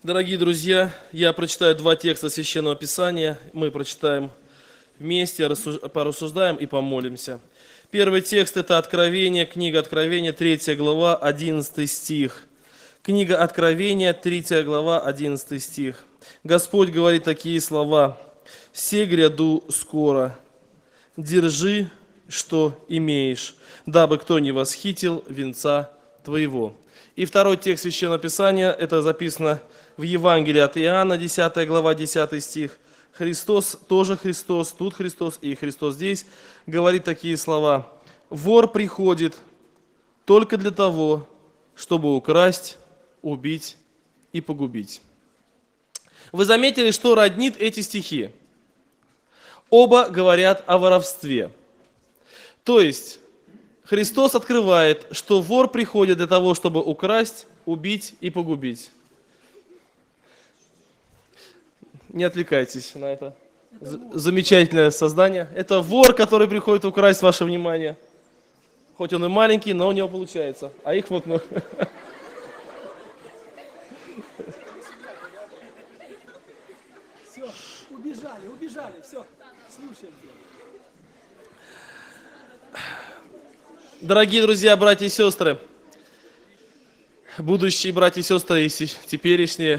Дорогие друзья, я прочитаю два текста Священного Писания. Мы прочитаем вместе, порассуждаем и помолимся. Первый текст – это Откровение, книга Откровения, 3 глава, 11 стих. Книга Откровения, 3 глава, 11 стих. Господь говорит такие слова: «Се гряду скоро, держи, что имеешь, дабы кто не восхитил венца твоего». И второй текст Священного Писания, это записано в Евангелии от Иоанна, 10 глава, 10 стих. Христос, тоже Христос, тут Христос и Христос здесь, говорит такие слова: «Вор приходит только для того, чтобы украсть, убить и погубить». Вы заметили, что роднит эти стихи? Оба говорят о воровстве. То есть Христос открывает, что вор приходит для того, чтобы украсть, убить и погубить. Не отвлекайтесь на это замечательное создание. Это вор, который приходит украсть ваше внимание. Хоть он и маленький, но у него получается. А их вот много. Все, убежали, все, слушаем. Дорогие друзья, братья и сестры, будущие братья и сестры и теперешние,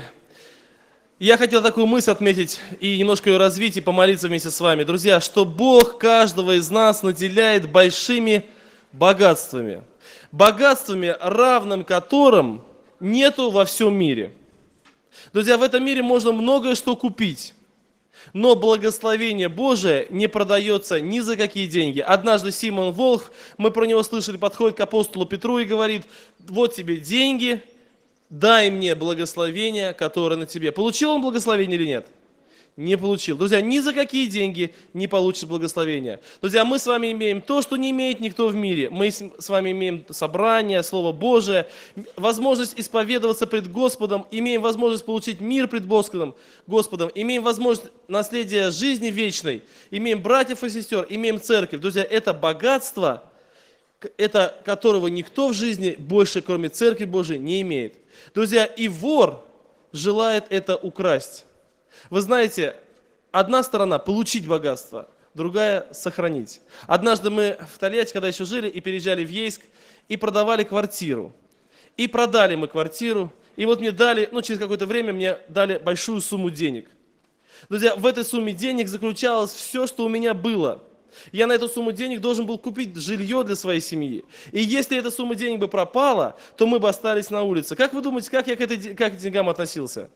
я хотел такую мысль отметить и немножко ее развить и помолиться вместе с вами. Друзья, что Бог каждого из нас наделяет большими богатствами. Богатствами, равным которым нету во всем мире. Друзья, в этом мире можно многое что купить. Но благословение Божие не продается ни за какие деньги. Однажды Симон Волх, мы про него слышали, подходит к апостолу Петру и говорит: вот тебе деньги, дай мне благословение, которое на тебе. Получил он благословение или нет? Не получил. Друзья, ни за какие деньги не получишь благословения. Друзья, мы с вами имеем то, что не имеет никто в мире. Мы с вами имеем собрание, Слово Божие, возможность исповедоваться пред Господом, имеем возможность получить мир пред Господом, имеем возможность наследия жизни вечной, имеем братьев и сестер, имеем церковь. Друзья, это богатство, это которого никто в жизни больше, кроме Церкви Божией, не имеет. Друзья, и вор желает это украсть. Вы знаете, одна сторона – получить богатство, другая – сохранить. Однажды мы в Тольятти, когда еще жили, и переезжали в Ейск, и продавали квартиру. И продали мы квартиру, и вот мне дали, через какое-то время мне дали большую сумму денег. Друзья, в этой сумме денег заключалось все, что у меня было. Я на эту сумму денег должен был купить жилье для своей семьи. И если эта сумма денег бы пропала, то мы бы остались на улице. Как вы думаете, как я к деньгам относился?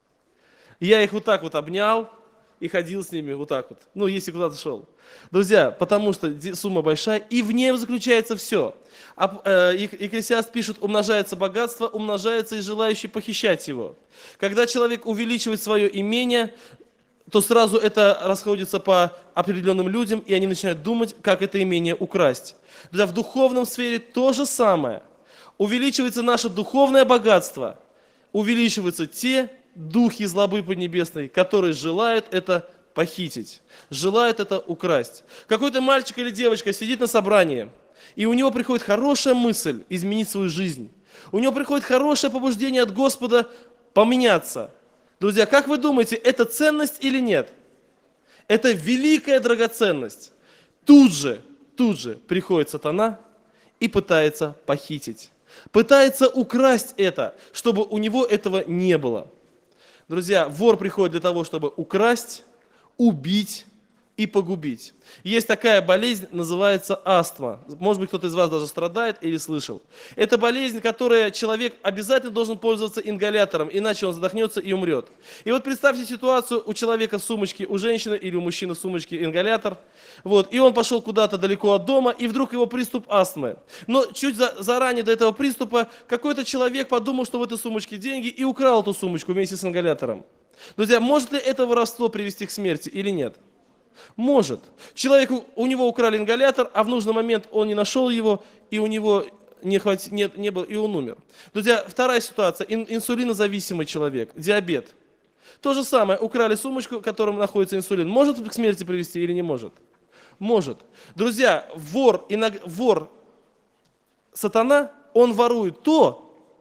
Я их вот так вот обнял и ходил с ними вот так вот. Если куда-то шел. Друзья, потому что сумма большая, и в ней заключается все. Екклесиаст пишет: умножается богатство, умножается и желающий похищать его. Когда человек увеличивает свое имение, то сразу это расходится по определенным людям, и они начинают думать, как это имение украсть. Друзья, в духовном сфере то же самое. Увеличивается наше духовное богатство, увеличиваются те духи злобы поднебесной, которые желают это похитить, желают это украсть. Какой-то мальчик или девочка сидит на собрании, и у него приходит хорошая мысль изменить свою жизнь. У него приходит хорошее побуждение от Господа поменяться. Друзья, как вы думаете, это ценность или нет? Это великая драгоценность. Тут же приходит сатана и пытается похитить. Пытается украсть это, чтобы у него этого не было. Друзья, вор приходит для того, чтобы украсть, убить и погубить. Есть такая болезнь, называется астма. Может быть, кто-то из вас даже страдает или слышал. Это болезнь, которой человек обязательно должен пользоваться ингалятором, иначе он задохнется и умрет. И вот представьте ситуацию: у человека в сумочке, у женщины или у мужчины в сумочке ингалятор, и он пошел куда-то далеко от дома, и вдруг его приступ астмы. Но чуть заранее до этого приступа какой-то человек подумал, что в этой сумочке деньги, и украл эту сумочку вместе с ингалятором. Друзья, может ли это воровство привести к смерти или нет? Может. У него украли ингалятор, а в нужный момент он не нашел его, и у него не было, и он умер. Друзья, вторая ситуация. Инсулинозависимый человек, диабет. То же самое, украли сумочку, в которой находится инсулин. Может к смерти привести или не может? Может. Друзья, вор, сатана, он ворует то,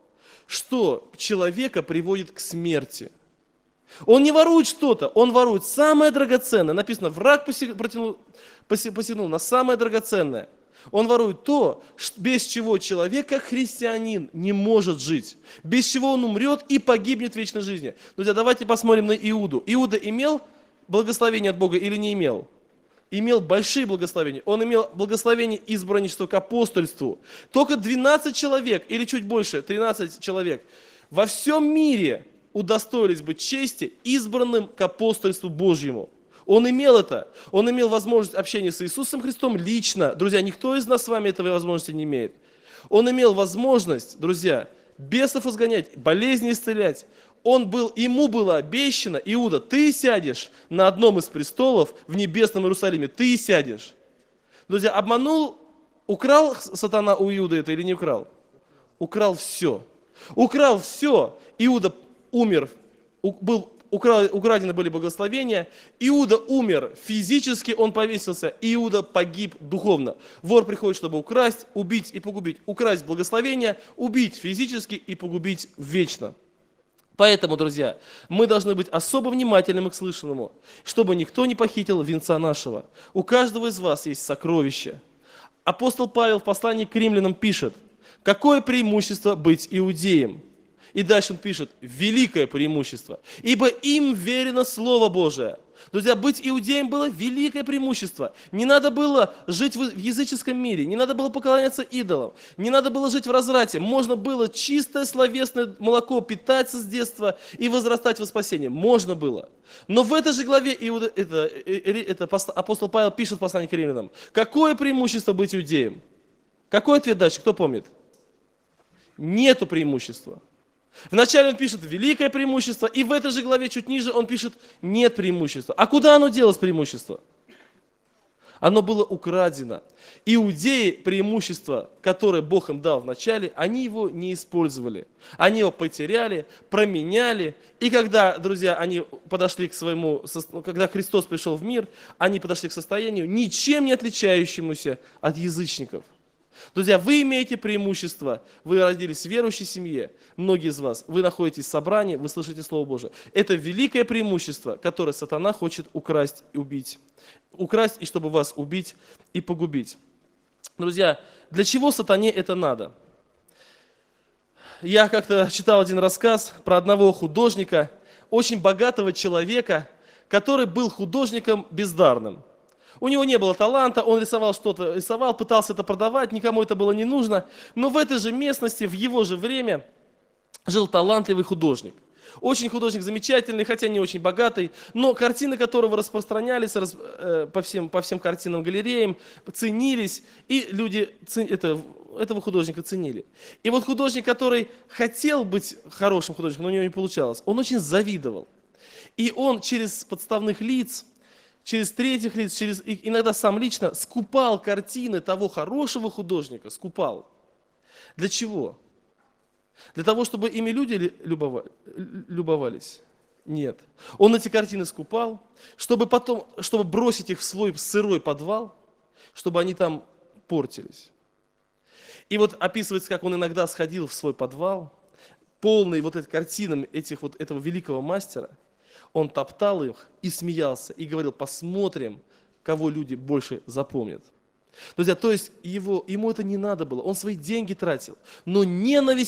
что человека приводит к смерти. Он не ворует что-то, он ворует самое драгоценное. Написано, враг посягнул на самое драгоценное. Он ворует то, без чего человек, как христианин, не может жить. Без чего он умрет и погибнет в вечной жизни. Друзья, давайте посмотрим на Иуду. Иуда имел благословение от Бога или не имел? Имел большие благословения. Он имел благословение избранничества к апостольству. Только 12 человек, или чуть больше, 13 человек, во всем мире удостоились быть чести избранным к апостольству Божьему. Он имел это. Он имел возможность общения с Иисусом Христом лично. Друзья, никто из нас с вами этой возможности не имеет. Он имел возможность, друзья, бесов изгонять, болезни исцелять. Ему было обещано, Иуда, ты сядешь на одном из престолов в небесном Иерусалиме. Ты сядешь. Друзья, обманул, украл сатана у Иуды это или не украл? Украл все. Украл все. Иуда умер, украдены были благословения. Иуда умер физически, он повесился. Иуда погиб духовно. Вор приходит, чтобы украсть, убить и погубить. Украсть благословение, убить физически и погубить вечно. Поэтому, друзья, мы должны быть особо внимательными к слышанному, чтобы никто не похитил венца нашего. У каждого из вас есть сокровище. Апостол Павел в послании к римлянам пишет, какое преимущество быть иудеем? И дальше он пишет, великое преимущество, ибо им верено Слово Божие. Друзья, быть иудеем было великое преимущество. Не надо было жить в языческом мире, не надо было поклоняться идолам, не надо было жить в разврате. Можно было чистое словесное молоко питаться с детства и возрастать во спасение. Можно было. Но в этой же главе апостол Павел пишет в послании к римлянам, какое преимущество быть иудеем? Какой ответ дальше? Кто помнит? Нету преимущества. Вначале он пишет великое преимущество, и в этой же главе чуть ниже он пишет нет преимущества. А куда оно делось преимущество? Оно было украдено. Иудеи преимущество, которое Бог им дал вначале, они его не использовали. Они его потеряли, променяли. И когда, друзья, они подошли к когда Христос пришел в мир, они подошли к состоянию, ничем не отличающемуся от язычников. Друзья, вы имеете преимущество, вы родились в верующей семье, многие из вас, вы находитесь в собрании, вы слышите Слово Божие. Это великое преимущество, которое сатана хочет украсть и убить. Украсть, и чтобы вас убить и погубить. Друзья, для чего сатане это надо? Я как-то читал один рассказ про одного художника, очень богатого человека, который был художником бездарным. У него не было таланта, он рисовал, пытался это продавать, никому это было не нужно. Но в этой же местности, в его же время, жил талантливый художник. Очень художник замечательный, хотя не очень богатый, но картины которого распространялись по всем картинным галереям, ценились, и люди этого художника ценили. И вот художник, который хотел быть хорошим художником, но у него не получалось, он очень завидовал. И он через подставных лиц, через третьих лиц, иногда сам лично скупал картины того хорошего художника, скупал. Для чего? Для того, чтобы ими люди любовались? Нет. Он эти картины скупал, чтобы бросить их в свой сырой подвал, чтобы они там портились. И вот описывается, как он иногда сходил в свой подвал, полный вот этих картинами этого великого мастера. Он топтал их и смеялся, и говорил, посмотрим, кого люди больше запомнят. Друзья, то есть ему это не надо было, он свои деньги тратил. Но ненависть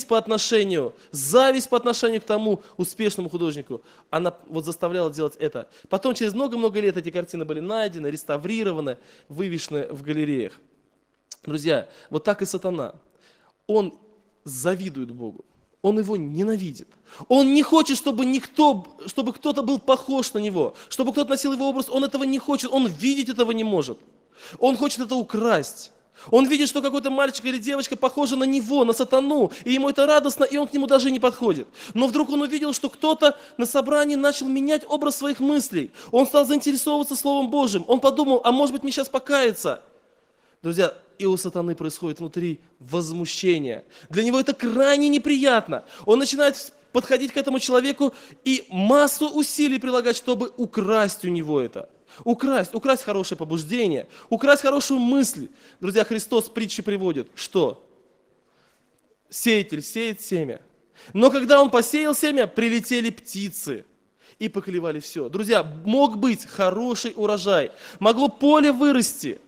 зависть по отношению к тому успешному художнику, она заставляла делать это. Потом через много-много лет эти картины были найдены, реставрированы, вывешены в галереях. Друзья, вот так и сатана. Он завидует Богу. Он его ненавидит. Он не хочет, чтобы кто-то был похож на него, чтобы кто-то носил его образ. Он этого не хочет, он видеть этого не может. Он хочет это украсть. Он видит, что какой-то мальчик или девочка похожа на него, на сатану, и ему это радостно, и он к нему даже не подходит. Но вдруг он увидел, что кто-то на собрании начал менять образ своих мыслей. Он стал заинтересовываться Словом Божьим. Он подумал, а может быть мне сейчас покаяться. Друзья, и у сатаны происходит внутри возмущение. Для него это крайне неприятно. Он начинает подходить к этому человеку и массу усилий прилагать, чтобы украсть у него это. Украсть хорошее побуждение, украсть хорошую мысль. Друзья, Христос в притче приводит, что сеятель сеет семя. Но когда он посеял семя, прилетели птицы и поклевали все. Друзья, мог быть хороший урожай, могло поле вырасти,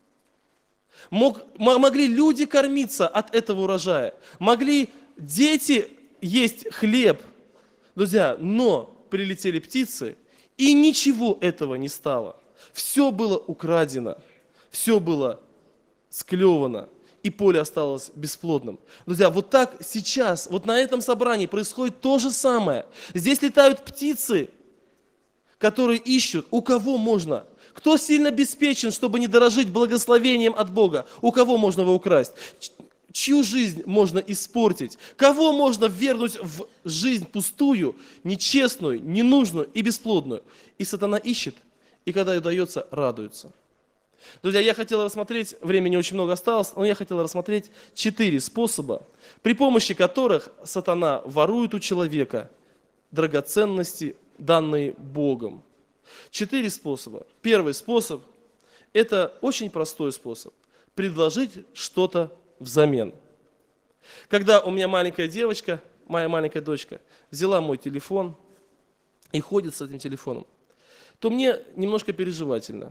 могли люди кормиться от этого урожая, могли дети есть хлеб. Друзья, но прилетели птицы, и ничего этого не стало. Все было украдено, все было склевано, и поле осталось бесплодным. Друзья, вот так сейчас, вот на этом собрании происходит то же самое. Здесь летают птицы, которые ищут, у кого можно. Кто сильно обеспечен, чтобы не дорожить благословением от Бога? У кого можно его украсть? Чью жизнь можно испортить? Кого можно ввергнуть в жизнь пустую, нечестную, ненужную и бесплодную? И сатана ищет, и когда ей удается, радуется. Друзья, я хотел рассмотреть, времени очень много осталось, но я хотел рассмотреть 4 способа, при помощи которых сатана ворует у человека драгоценности, данные Богом. 4 способа. Первый способ – это очень простой способ – предложить что-то взамен. Когда у меня маленькая девочка, моя маленькая дочка, взяла мой телефон и ходит с этим телефоном, то мне немножко переживательно.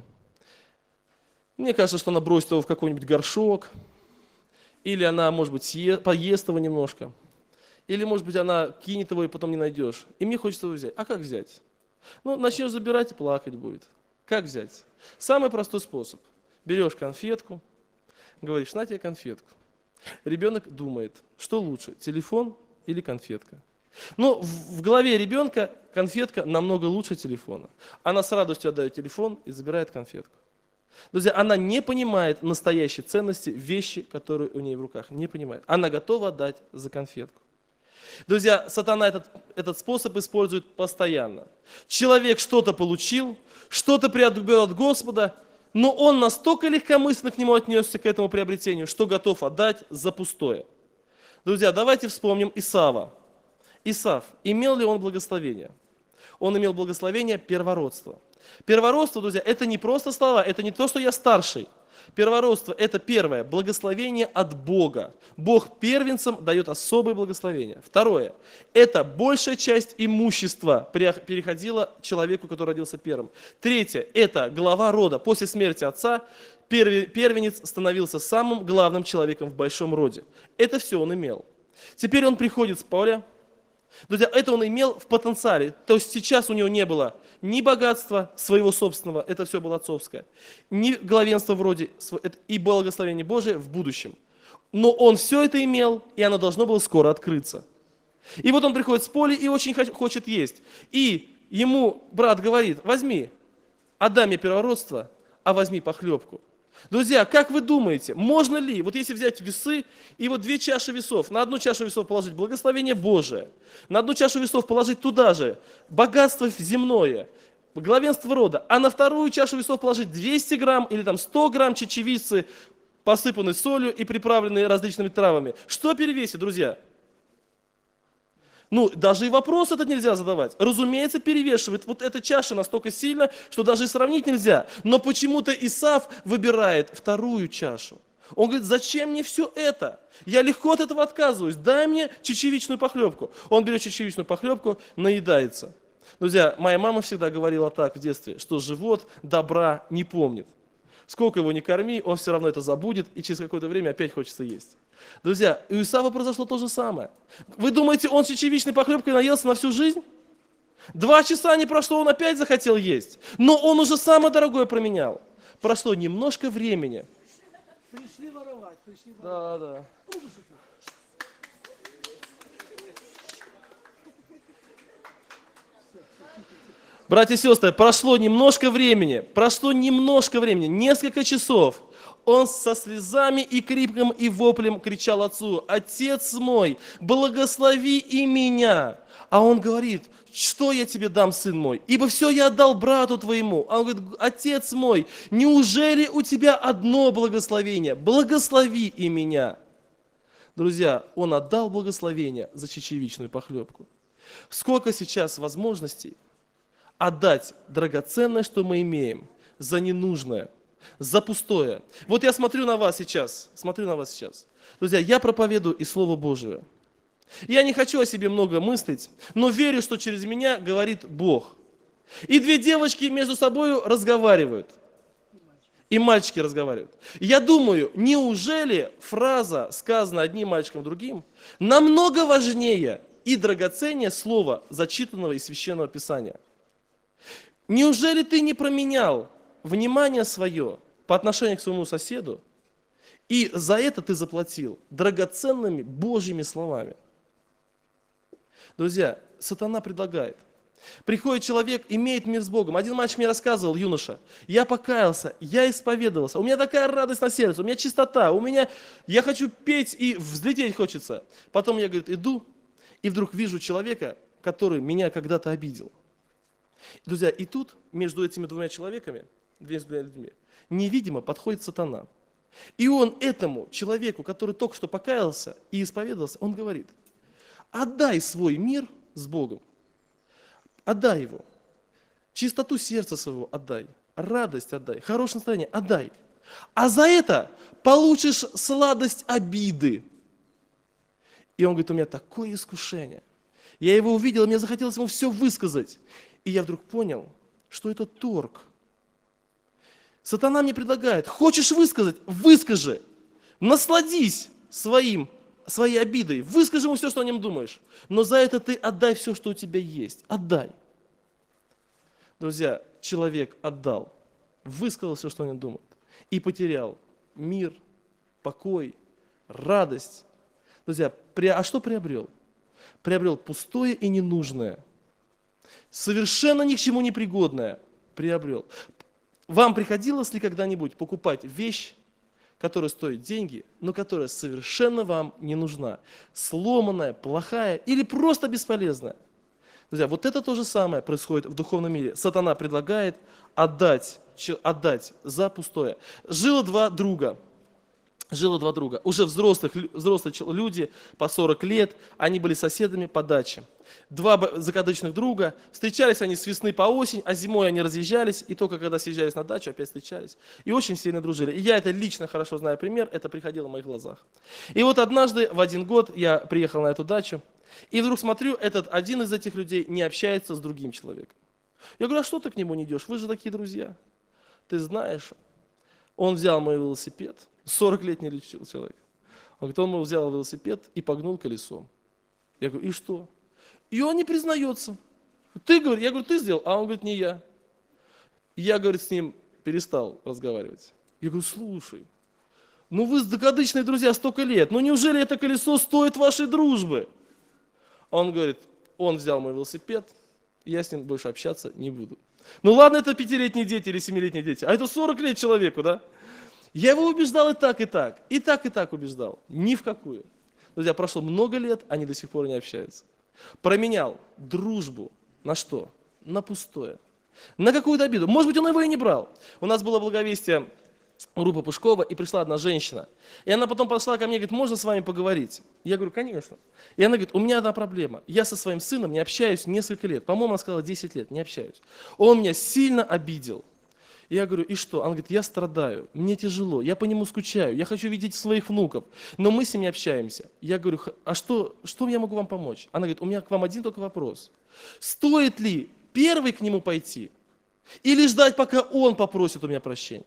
Мне кажется, что она бросит его в какой-нибудь горшок, или она, может быть, поест его немножко, или, может быть, она кинет его и потом не найдешь. И мне хочется его взять. А как взять? Ну, начнешь забирать и плакать будет. Как взять? Самый простой способ. Берешь конфетку, говоришь, на тебе конфетку. Ребенок думает, что лучше, телефон или конфетка. Но в голове ребенка конфетка намного лучше телефона. Она с радостью отдает телефон и забирает конфетку. Друзья, она не понимает настоящей ценности вещи, которые у нее в руках. Не понимает. Она готова отдать за конфетку. Друзья, сатана этот способ использует постоянно. Человек что-то получил, что-то приобрел от Господа, но он настолько легкомысленно к нему отнесся, к этому приобретению, что готов отдать за пустое. Друзья, давайте вспомним Исава. Исав, имел ли он благословение? Он имел благословение первородства. Первородство, друзья, это не просто слова, это не то, что я старший. Первородство – это первое, благословение от Бога. Бог первенцам дает особое благословение. Второе – это большая часть имущества переходила человеку, который родился первым. Третье – это глава рода. После смерти отца первенец становился самым главным человеком в большом роде. Это все он имел. Теперь он приходит с поля. Друзья, это он имел в потенциале. То есть сейчас у него не было ни богатства своего собственного, это все было отцовское, ни главенства в роде и благословение Божие в будущем. Но он все это имел, и оно должно было скоро открыться. И вот он приходит с поля и очень хочет есть. И ему брат говорит, возьми, отдай мне первородство, а возьми похлебку. Друзья, как вы думаете, можно ли, вот если взять весы, и вот 2 чаши весов, на одну чашу весов положить благословение Божие, на одну чашу весов положить туда же богатство земное, главенство рода, а на вторую чашу весов положить 200 грамм или там 100 грамм чечевицы, посыпанной солью и приправленной различными травами. Что перевесит, друзья? Ну, даже и вопрос этот нельзя задавать. Разумеется, перевешивает. Вот эта чаша настолько сильна, что даже и сравнить нельзя. Но почему-то Исав выбирает вторую чашу. Он говорит, зачем мне все это? Я легко от этого отказываюсь. Дай мне чечевичную похлебку. Он берет чечевичную похлебку, наедается. Друзья, моя мама всегда говорила так в детстве, что живот добра не помнит. Сколько его ни корми, он все равно это забудет, и через какое-то время опять хочется есть. Друзья, у Исава произошло то же самое. Вы думаете, он чечевичной похлебкой наелся на всю жизнь? 2 часа не прошло, он опять захотел есть. Но он уже самое дорогое променял. Прошло немножко времени. Пришли воровать, пришли воровать. Да. Братья и сестры, прошло немножко времени, несколько часов. Он со слезами и криком и воплем кричал отцу, «Отец мой, благослови и меня!» А он говорит, «Что я тебе дам, сын мой? Ибо все я отдал брату твоему». А он говорит, «Отец мой, неужели у тебя одно благословение? Благослови и меня!» Друзья, он отдал благословение за чечевичную похлебку. Сколько сейчас возможностей отдать драгоценное, что мы имеем, за ненужное, за пустое. Вот я смотрю на вас сейчас. Друзья, я проповедую и Слово Божие. Я не хочу о себе много мыслить, но верю, что через меня говорит Бог. И две девочки между собой разговаривают. И мальчики разговаривают. Я думаю, неужели фраза, сказанная одним мальчиком, другим, намного важнее и драгоценнее слова, зачитанного из Священного Писания? Неужели ты не променял внимание свое по отношению к своему соседу, и за это ты заплатил драгоценными Божьими словами? Друзья, сатана предлагает. Приходит человек, имеет мир с Богом. Один мальчик мне рассказывал, юноша, я покаялся, я исповедовался, у меня такая радость на сердце, у меня чистота, я хочу петь и взлететь хочется. Потом я, говорит, иду, и вдруг вижу человека, который меня когда-то обидел. Друзья, и тут между этими двумя человеками, двумя людьми, невидимо подходит сатана. И он этому человеку, который только что покаялся и исповедовался, он говорит, отдай свой мир с Богом. Отдай его. Чистоту сердца своего отдай. Радость отдай. Хорошее настроение отдай. А за это получишь сладость обиды. И он говорит, у меня такое искушение. Я его увидел, мне захотелось ему все высказать. И я вдруг понял, что это торг. Сатана мне предлагает, хочешь высказать, выскажи. Насладись своей обидой. Выскажи ему все, что о нем думаешь. Но за это ты отдай все, что у тебя есть. Отдай. Друзья, человек отдал, высказал все, что о нем думает. И потерял мир, покой, радость. Друзья, а что приобрел? Приобрел пустое и ненужное. Совершенно ни к чему не пригодное приобрел. Вам приходилось ли когда-нибудь покупать вещь, которая стоит деньги, но которая совершенно вам не нужна? Сломанная, плохая или просто бесполезная? Друзья, вот это то же самое происходит в духовном мире. Сатана предлагает отдать за пустое. Жило два друга, уже взрослые люди, по 40 лет, они были соседами по даче. Два закадычных друга, встречались они с весны по осень, а зимой они разъезжались, и только когда съезжались на дачу, опять встречались. И очень сильно дружили. И я это лично хорошо знаю пример, это приходило в моих глазах. И вот однажды, в один год, я приехал на эту дачу, и вдруг смотрю, один из этих людей не общается с другим человеком. Я говорю, а что ты к нему не идешь? Вы же такие друзья. Ты знаешь, он взял мой велосипед, 40-летний человек. Он говорит, он взял велосипед и погнул колесом. Я говорю, и что? И он не признается. Я говорю, ты сделал? А он говорит, не я. Я, говорит, с ним перестал разговаривать. Я говорю, слушай, ну вы закадычные друзья столько лет, ну неужели это колесо стоит вашей дружбы? Он говорит, он взял мой велосипед, я с ним больше общаться не буду. Ну ладно, это 5-летние дети или 7-летние дети, а это 40 лет человеку, да? Я его убеждал и так, и так убеждал. Ни в какую. Друзья, прошло много лет, они до сих пор не общаются. Променял дружбу на что? На пустое. На какую-то обиду. Может быть, он его и не брал. У нас было благовестие группы Пушкова, и пришла одна женщина. И она потом подошла ко мне и говорит, можно с вами поговорить? Я говорю, конечно. И она говорит, у меня одна проблема. Я со своим сыном не общаюсь несколько лет. По-моему, она сказала 10 лет, не общаюсь. Он меня сильно обидел. Я говорю, и что? Она говорит, я страдаю, мне тяжело, я по нему скучаю, я хочу видеть своих внуков, но мы с ним не общаемся. Я говорю, а что я могу вам помочь? Она говорит, у меня к вам один только вопрос. Стоит ли первый к нему пойти или ждать, пока он попросит у меня прощения?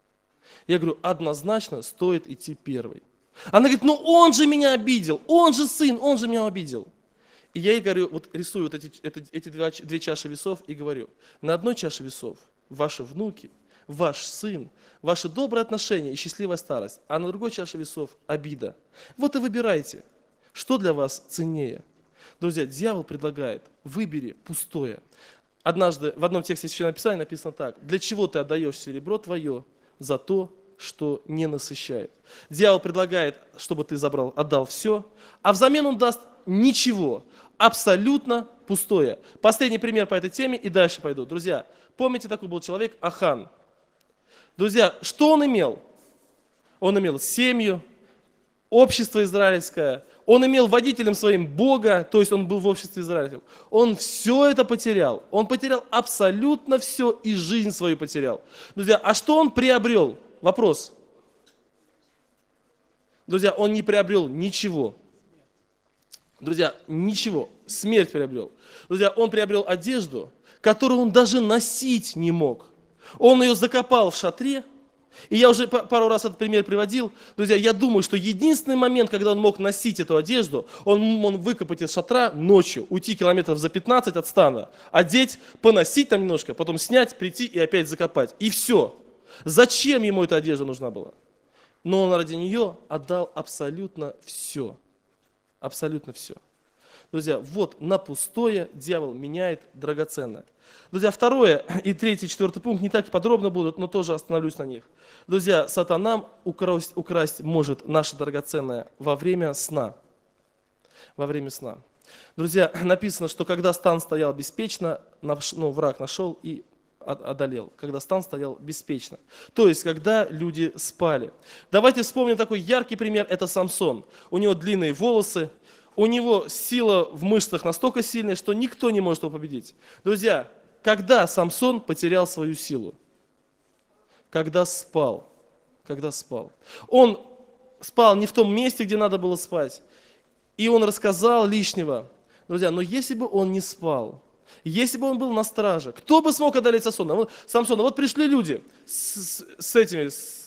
Я говорю, однозначно стоит идти первый. Она говорит, ну он же меня обидел, он же сын, он же меня обидел. И я ей говорю, вот рисую вот эти две чаши весов и говорю, на одной чаше весов ваши внуки, ваш сын, ваши добрые отношения и счастливая старость, а на другой чаше весов обида. Вот и выбирайте, что для вас ценнее. Друзья, дьявол предлагает, выбери пустое. Однажды в одном тексте Священного Писания написано так, для чего ты отдаешь серебро твое за то, что не насыщает. Дьявол предлагает, чтобы ты отдал все, а взамен он даст ничего, абсолютно пустое. Последний пример по этой теме и дальше пойду. Друзья, помните, такой был человек Ахан. Друзья, что он имел? Он имел семью, общество израильское, он имел водителем своим Бога, то есть он был в обществе израильском. Он все это потерял. Он потерял абсолютно все и жизнь свою потерял. Друзья, а что он приобрел? Вопрос. Друзья, он не приобрел ничего. Друзья, ничего, смерть приобрел. Друзья, он приобрел одежду, которую он даже носить не мог. Он ее закопал в шатре, и я уже пару раз этот пример приводил. Друзья, я думаю, что единственный момент, когда он мог носить эту одежду, он выкопать из шатра ночью, уйти километров за 15 от стана, одеть, поносить там немножко, потом снять, прийти и опять закопать. И все. Зачем ему эта одежда нужна была? Но он ради нее отдал абсолютно все. Абсолютно все. Друзья, вот на пустое дьявол меняет драгоценное. Друзья, второе и третий, четвертый пункт не так подробно будут, но тоже остановлюсь на них. Друзья, сатана украсть может наше драгоценное во время сна. Во время сна. Друзья, написано, что когда стан стоял беспечно, враг нашел и одолел. Когда стан стоял беспечно. То есть, когда люди спали. Давайте вспомним такой яркий пример, это Самсон. У него длинные волосы, у него сила в мышцах настолько сильная, что никто не может его победить. Друзья, когда Самсон потерял свою силу? Когда спал. Когда спал. Он спал не в том месте, где надо было спать. И он рассказал лишнего. Друзья, но если бы он не спал, если бы он был на страже, кто бы смог одолеть Самсона? Вот пришли люди с этими...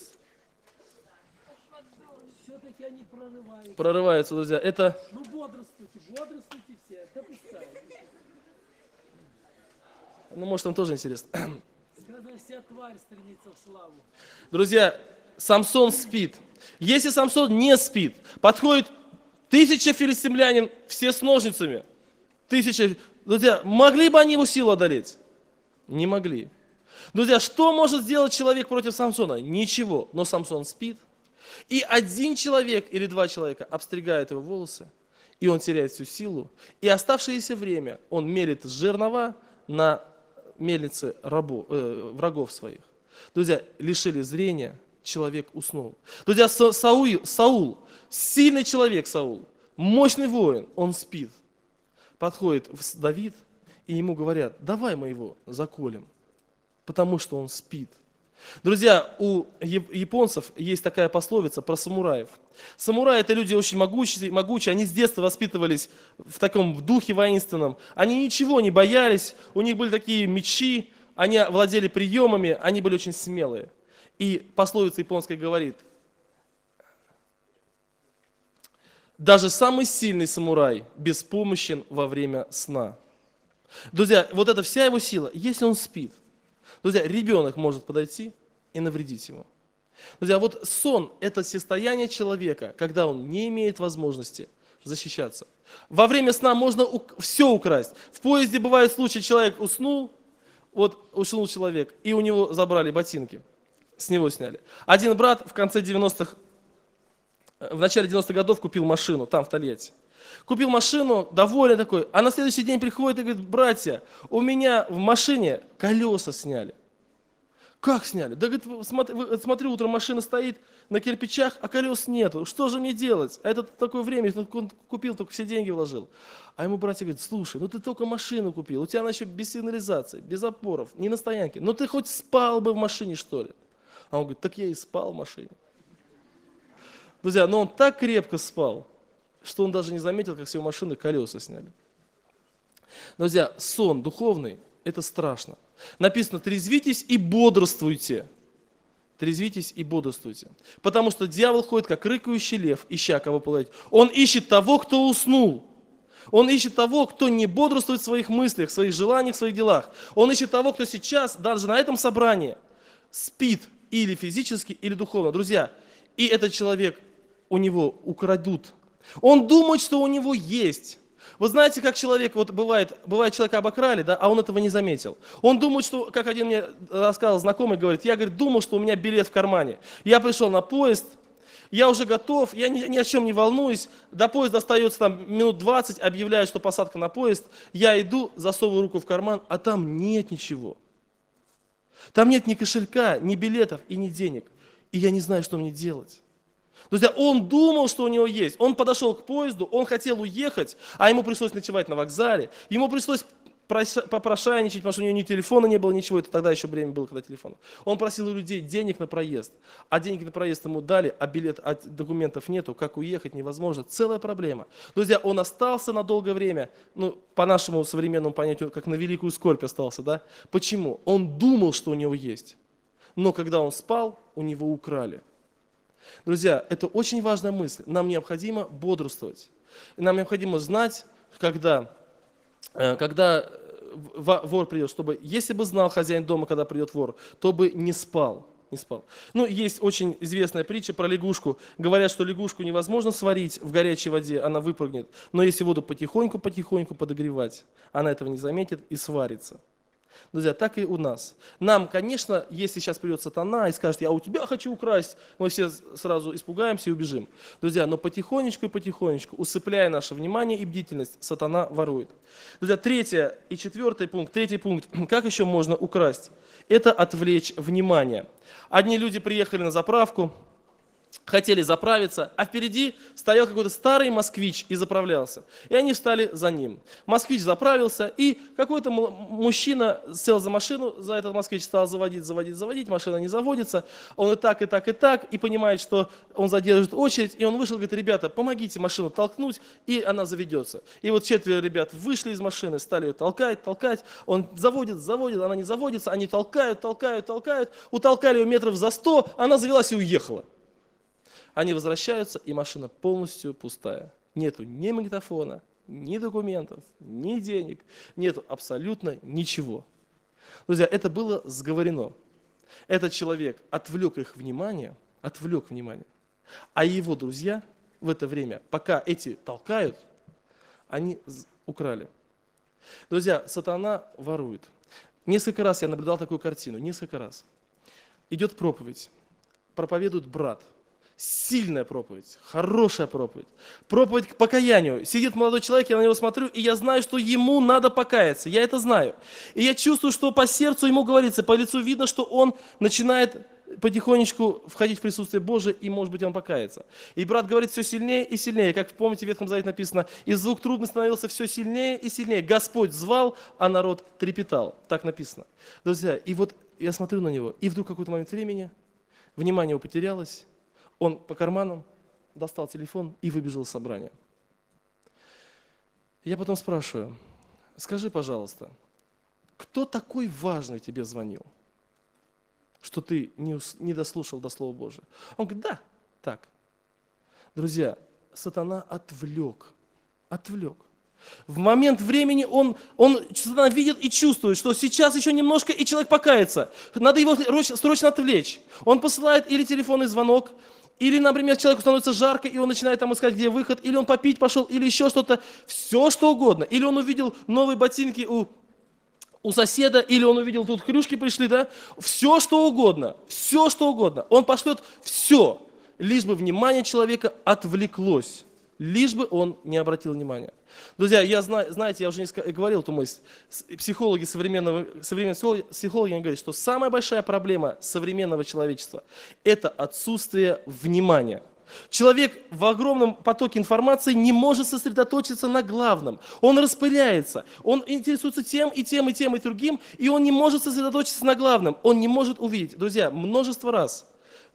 Все-таки они прорываются. Прорываются, друзья. Это... Ну бодрствуйте все. Допускайте. может, вам тоже интересно. Сказано, вся тварь стремится в славу. Друзья, Самсон спит. Если Самсон не спит, подходит 1000 филистимлянин, все с ножницами. 1000... Друзья, могли бы они его силу одолеть? Не могли. Друзья, что может сделать человек против Самсона? Ничего. Но Самсон спит. И один человек или два человека обстригают его волосы, и он теряет всю силу. И оставшееся время он мелит жернова на мельнице врагов своих. Друзья, лишили зрения, человек уснул. Друзья, Саул, сильный человек Саул, мощный воин, он спит. Подходит Давид, и ему говорят, давай мы его заколем, потому что он спит. Друзья, у японцев есть такая пословица про самураев. Самураи – это люди очень могучие, они с детства воспитывались в таком духе воинственном. Они ничего не боялись, у них были такие мечи, они владели приемами, они были очень смелые. И пословица японская говорит, даже самый сильный самурай беспомощен во время сна. Друзья, вот это вся его сила, если он спит. Друзья, ребенок может подойти и навредить ему. Друзья, вот сон – это состояние человека, когда он не имеет возможности защищаться. Во время сна можно все украсть. В поезде бывают случаи, человек уснул человек, и у него забрали ботинки, с него сняли. Один брат в начале 90-х годов купил машину, там в Тольятти. Купил машину, довольный такой, а на следующий день приходит и говорит, братья, у меня в машине колеса сняли. Как сняли? Да, говорит, смотрю, утром машина стоит на кирпичах, а колес нету. Что же мне делать? А это такое время, он купил, только все деньги вложил. А ему братья говорят, слушай, ты только машину купил, у тебя она еще без сигнализации, без опоров, не на стоянке. Ты хоть спал бы в машине, что ли? А он говорит, так я и спал в машине. Друзья, он так крепко спал, что он даже не заметил, как с его машины колеса сняли. Друзья, сон духовный – это страшно. Написано, трезвитесь и бодрствуйте. Трезвитесь и бодрствуйте. Потому что дьявол ходит, как рыкающий лев, ища кого пылать. Он ищет того, кто уснул. Он ищет того, кто не бодрствует в своих мыслях, в своих желаниях, в своих делах. Он ищет того, кто сейчас, даже на этом собрании, спит или физически, или духовно. Друзья, и этот человек, у него украдут. Он думает, что у него есть. Вы знаете, как человек, бывает человека обокрали, да, а он этого не заметил. Он думает, что, как один мне рассказал знакомый, говорит, я, думал, что у меня билет в кармане. Я пришел на поезд, я уже готов, я ни о чем не волнуюсь, до поезда остается там минут 20, объявляют, что посадка на поезд, я иду, засовываю руку в карман, а там нет ничего. Там нет ни кошелька, ни билетов и ни денег. И я не знаю, что мне делать. Друзья, он думал, что у него есть. Он подошел к поезду, он хотел уехать, а ему пришлось ночевать на вокзале. Ему пришлось попрошайничать, потому что у него ни телефона не было, ничего. Это тогда еще время было, когда телефон. Он просил у людей денег на проезд. А деньги на проезд ему дали, а документов нету. Как уехать, невозможно. Целая проблема. Друзья, он остался на долгое время, ну, по нашему современному понятию, как на великую скорбь остался, да? Почему? Он думал, что у него есть. Но когда он спал, у него украли. Друзья, это очень важная мысль. Нам необходимо бодрствовать. Нам необходимо знать, когда вор придет, чтобы, если бы знал хозяин дома, когда придет вор, то бы не спал. Не спал. Ну, есть очень известная притча про лягушку. Говорят, что лягушку невозможно сварить в горячей воде, она выпрыгнет. Но если воду потихоньку подогревать, она этого не заметит и сварится. Друзья, так и у нас. Нам, конечно, если сейчас придет сатана и скажет, я у тебя хочу украсть, мы все сразу испугаемся и убежим. Друзья, но потихонечку, усыпляя наше внимание и бдительность, сатана ворует. Друзья, третий пункт, как еще можно украсть? Это отвлечь внимание. Одни люди приехали на заправку, хотели заправиться, а впереди стоял какой-то старый москвич и заправлялся. И они встали за ним. Москвич заправился, и какой-то мужчина сел за машину, за этот москвич стал заводить, машина не заводится. Он и так, и понимает, что он задержит очередь, и он вышел, говорит, ребята, помогите машину толкнуть, и она заведется. И вот 4 ребят вышли из машины, стали ее толкать, он заводит, она не заводится, они толкают, утолкали ее метров за 100, она завелась и уехала. Они возвращаются, и машина полностью пустая. Нету ни магнитофона, ни документов, ни денег, нету абсолютно ничего. Друзья, это было сговорено. Этот человек отвлек внимание, а его друзья в это время, пока эти толкают, они украли. Друзья, сатана ворует. Несколько раз я наблюдал такую картину, Идет проповедь, проповедует брат. Сильная проповедь, хорошая проповедь. Проповедь к покаянию. Сидит молодой человек, я на него смотрю, и я знаю, что ему надо покаяться. Я это знаю. И я чувствую, что по сердцу ему говорится, по лицу видно, что он начинает потихонечку входить в присутствие Божие, и, может быть, он покается. И брат говорит все сильнее и сильнее. Как помните, в Ветхом Завете написано, и звук трубный становился все сильнее и сильнее. Господь звал, а народ трепетал. Так написано. Друзья, и вот я смотрю на него, и вдруг в какой-то момент времени внимание его потерялось. Он по карманам достал телефон и выбежал из собрания. Я потом спрашиваю, скажи, пожалуйста, кто такой важный тебе звонил, что ты не дослушал до Слова Божия? Он говорит, да, так. Друзья, сатана отвлек. В момент времени сатана видит и чувствует, что сейчас еще немножко, и человек покается. Надо его срочно отвлечь. Он посылает или телефонный звонок, или, например, человеку становится жарко, и он начинает там искать, где выход, или он попить пошел, или еще что-то, все что угодно. Или он увидел новые ботинки у соседа, или он увидел, тут хрюшки пришли, да? Все что угодно. Он пошлет все, лишь бы внимание человека отвлеклось, лишь бы он не обратил внимания. Друзья, я уже не говорил эту мысль. Современные психологи говорят, что самая большая проблема современного человечества – это отсутствие внимания. Человек в огромном потоке информации не может сосредоточиться на главном. Он распыляется, он интересуется тем, и другим, и он не может сосредоточиться на главном. Он не может увидеть. Друзья, множество раз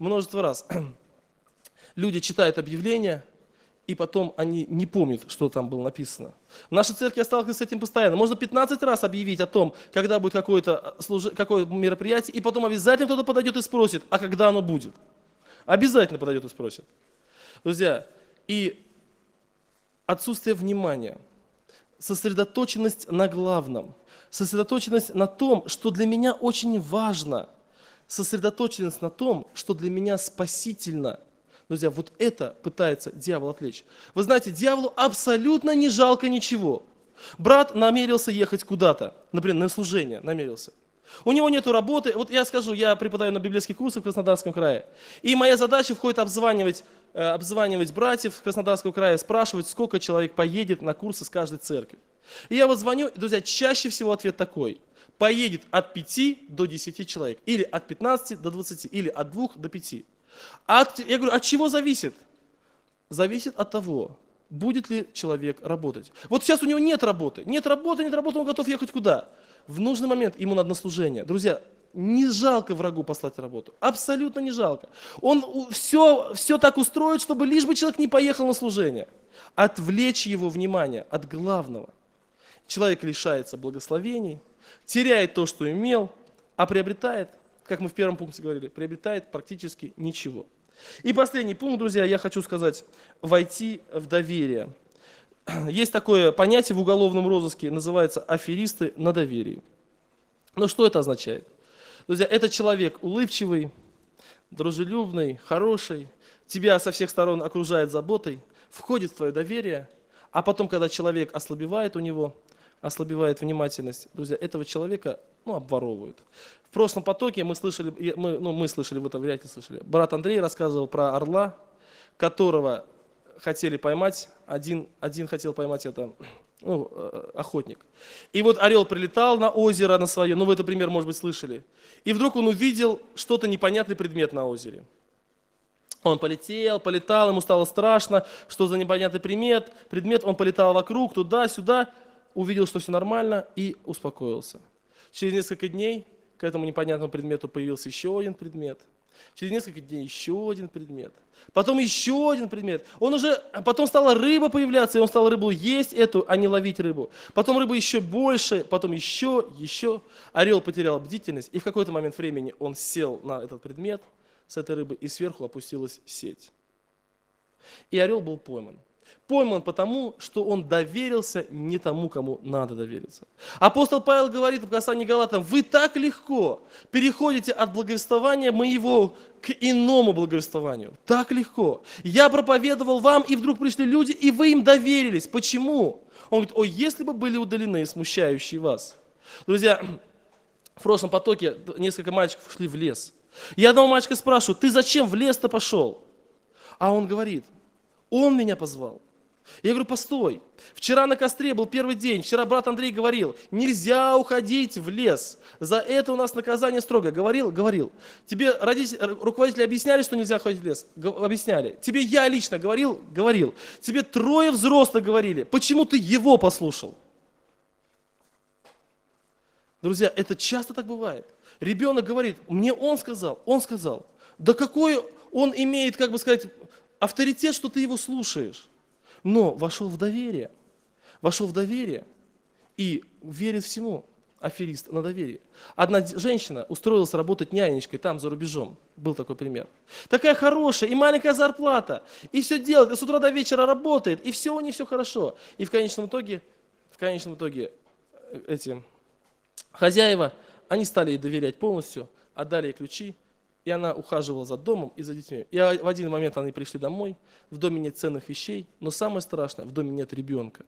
люди читают объявления, и потом они не помнят, что там было написано. В нашей церкви я сталкиваюсь с этим постоянно. Можно 15 раз объявить о том, когда будет какое-то мероприятие, и потом обязательно кто-то подойдет и спросит, а когда оно будет. Обязательно подойдет и спросит. Друзья, и отсутствие внимания, сосредоточенность на главном, сосредоточенность на том, что для меня очень важно, сосредоточенность на том, что для меня спасительно. Друзья, вот это пытается дьявол отвлечь. Вы знаете, дьяволу абсолютно не жалко ничего. Брат намерился ехать куда-то, например, на служение намерился. У него нет работы. Вот я скажу, я преподаю на библейских курсах в Краснодарском крае. И моя задача входит обзванивать братьев Краснодарского края, спрашивать, сколько человек поедет на курсы с каждой церкви. И я вот звоню, друзья, чаще всего ответ такой. Поедет от 5 до 10 человек. Или от 15 до 20. Или от 2 до 5. Я говорю, от чего зависит? Зависит от того, будет ли человек работать. Вот сейчас у него нет работы, он готов ехать куда? В нужный момент ему надо на служение. Друзья, не жалко врагу послать работу, абсолютно не жалко. Он все так устроит, чтобы лишь бы человек не поехал на служение. Отвлечь его внимание от главного. Человек лишается благословений, теряет то, что имел, а приобретает, как мы в первом пункте говорили, приобретает практически ничего. И последний пункт, друзья, я хочу сказать, войти в доверие. Есть такое понятие в уголовном розыске, называется аферисты на доверии. Но что это означает? Друзья, это человек улыбчивый, дружелюбный, хороший, тебя со всех сторон окружает заботой, входит в твое доверие, а потом, когда человек ослабевает у него, ослабевает внимательность, друзья, этого человека обворовывают. В прошлом потоке мы слышали, вы это вряд ли слышали, брат Андрей рассказывал про орла, которого хотели поймать, один хотел поймать охотник. И вот орел прилетал на озеро на свое, вы этот пример, может быть, слышали, и вдруг он увидел что-то непонятный предмет на озере. Он полетал, ему стало страшно, что за непонятный предмет, он полетал вокруг, туда-сюда, увидел, что все нормально и успокоился. Через несколько дней к этому непонятному предмету появился еще один предмет. Через несколько дней еще один предмет. Потом еще один предмет. Потом стала рыба появляться, и он стал рыбу есть эту, а не ловить рыбу. Потом рыба еще больше, потом еще. Орел потерял бдительность, и в какой-то момент времени он сел на этот предмет с этой рыбы, и сверху опустилась сеть. И орел был пойман. Пойман потому, что он доверился не тому, кому надо довериться. Апостол Павел говорит в послании Галатам: вы так легко переходите от благовествования моего к иному благовествованию. Так легко. Я проповедовал вам, и вдруг пришли люди, и вы им доверились. Почему? Он говорит: если бы были удалены смущающие вас. Друзья, в прошлом потоке несколько мальчиков шли в лес. Я одного мальчика спрашиваю: ты зачем в лес-то пошел? А он говорит: он меня позвал. Я говорю: постой, вчера на костре был первый день, вчера брат Андрей говорил, нельзя уходить в лес, за это у нас наказание строгое. Говорил. Тебе руководители объясняли, что нельзя ходить в лес? Объясняли. Тебе я лично говорил? Говорил. Тебе 3 взрослых говорили, почему ты его послушал? Друзья, это часто так бывает. Ребенок говорит: мне он сказал. Да какой он имеет, авторитет, что ты его слушаешь? Но вошел в доверие и верит всему. Аферист на доверие. Одна женщина устроилась работать нянечкой там за рубежом. Был такой пример. Такая хорошая и маленькая зарплата. И все делает, и с утра до вечера работает. И все у нее все хорошо. И в конечном итоге эти хозяева, они стали ей доверять полностью, отдали ей ключи. И она ухаживала за домом и за детьми. И в один момент они пришли домой, в доме нет ценных вещей, но самое страшное, в доме нет ребенка.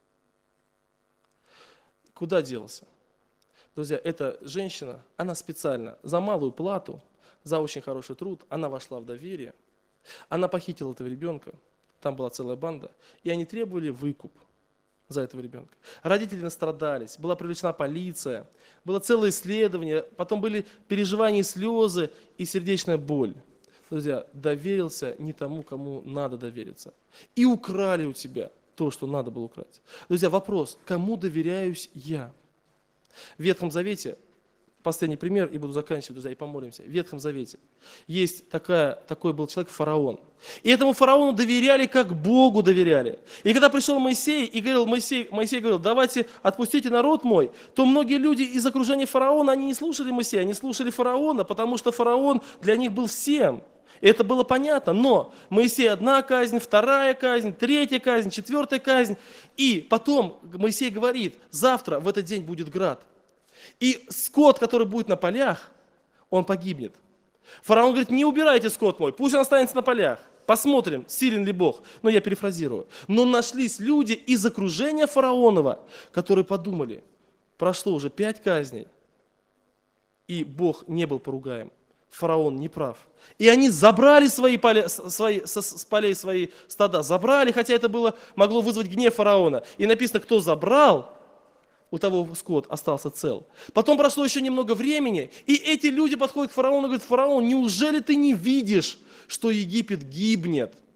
Куда делся? Друзья, эта женщина, она специально за малую плату, за очень хороший труд, она вошла в доверие, она похитила этого ребенка, там была целая банда, и они требовали выкуп за этого ребенка. Родители настрадались, была привлечена полиция, было целое исследование, потом были переживания, слезы и сердечная боль. Друзья, доверился не тому, кому надо довериться. И украли у тебя то, что надо было украсть. Друзья, вопрос: кому доверяюсь я? В Ветхом Завете, последний пример, и буду заканчивать, друзья, и помолимся. В Ветхом Завете есть такой был человек фараон. И этому фараону доверяли, как Богу доверяли. И когда пришел Моисей, и говорил, Моисей говорил: давайте отпустите народ мой, то многие люди из окружения фараона, они не слушали Моисея, они слушали фараона, потому что фараон для них был всем. И это было понятно, но Моисей одна казнь, вторая казнь, третья казнь, четвертая казнь. И потом Моисей говорит: завтра в этот день будет град. И скот, который будет на полях, он погибнет. Фараон говорит: не убирайте скот мой, пусть он останется на полях. Посмотрим, силен ли Бог. Но я перефразирую. Но нашлись люди из окружения фараонова, которые подумали: прошло уже 5 казней, и Бог не был поругаем. Фараон не прав. И они забрали с полей свои стада, забрали, хотя это могло вызвать гнев фараона. И написано: кто забрал, у того скот остался цел. Потом прошло еще немного времени, и эти люди подходят к фараону и говорят: фараон, неужели ты не видишь, что Египет гибнет?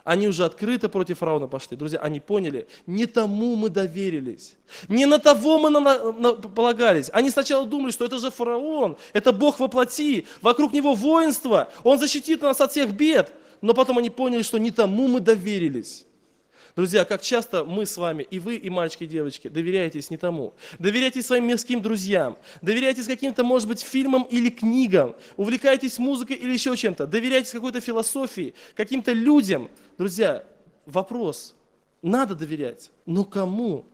Они уже открыто против фараона пошли. Друзья, они поняли, не тому мы доверились. Не на того мы полагались. Они сначала думали, что это же фараон, это Бог во плоти, вокруг него воинство, он защитит нас от всех бед. Но потом они поняли, что не тому мы доверились. Друзья, как часто мы с вами, и вы, и мальчики, и девочки, доверяетесь не тому. Доверяйтесь своим мирским друзьям, доверяйтесь каким-то, может быть, фильмам или книгам, увлекаетесь музыкой или еще чем-то, доверяйтесь какой-то философии, каким-то людям. Друзья, вопрос, надо доверять, но кому?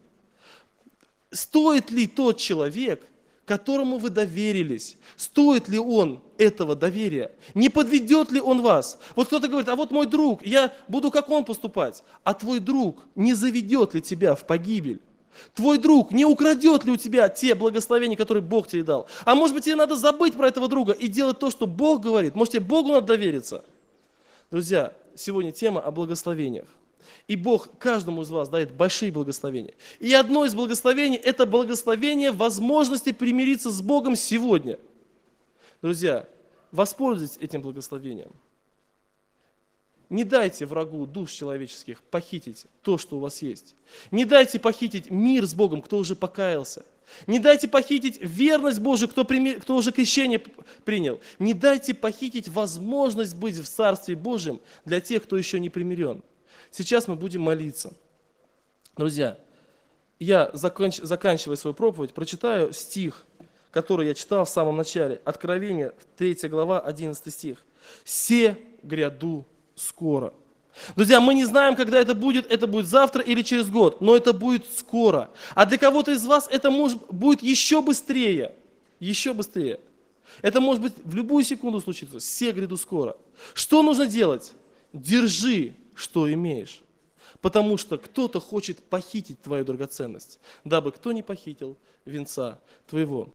Стоит ли тот человек, которому вы доверились, стоит ли он этого доверия? Не подведет ли он вас? Вот кто-то говорит, а вот мой друг, я буду как он поступать. А твой друг не заведет ли тебя в погибель? Твой друг не украдет ли у тебя те благословения, которые Бог тебе дал? А может быть, тебе надо забыть про этого друга и делать то, что Бог говорит? Может, тебе Богу надо довериться? Друзья, сегодня тема о благословениях. И Бог каждому из вас дает большие благословения. И одно из благословений – это благословение возможности примириться с Богом сегодня. Друзья, воспользуйтесь этим благословением. Не дайте врагу душ человеческих похитить то, что у вас есть. Не дайте похитить мир с Богом, кто уже покаялся. Не дайте похитить верность Божию, кто уже крещение принял. Не дайте похитить возможность быть в Царстве Божьем для тех, кто еще не примирен. Сейчас мы будем молиться. Друзья, я, заканчивая свою проповедь, прочитаю стих, который я читал в самом начале. Откровение, 3 глава, 11 стих. «Се гряду скоро». Друзья, мы не знаем, когда это будет завтра или через год, но это будет скоро. А для кого-то из вас это будет еще быстрее. Еще быстрее. Это может быть в любую секунду случится. «Се гряду скоро». Что нужно делать? Держи, что имеешь. Потому что кто-то хочет похитить твою драгоценность, дабы кто не похитил венца твоего.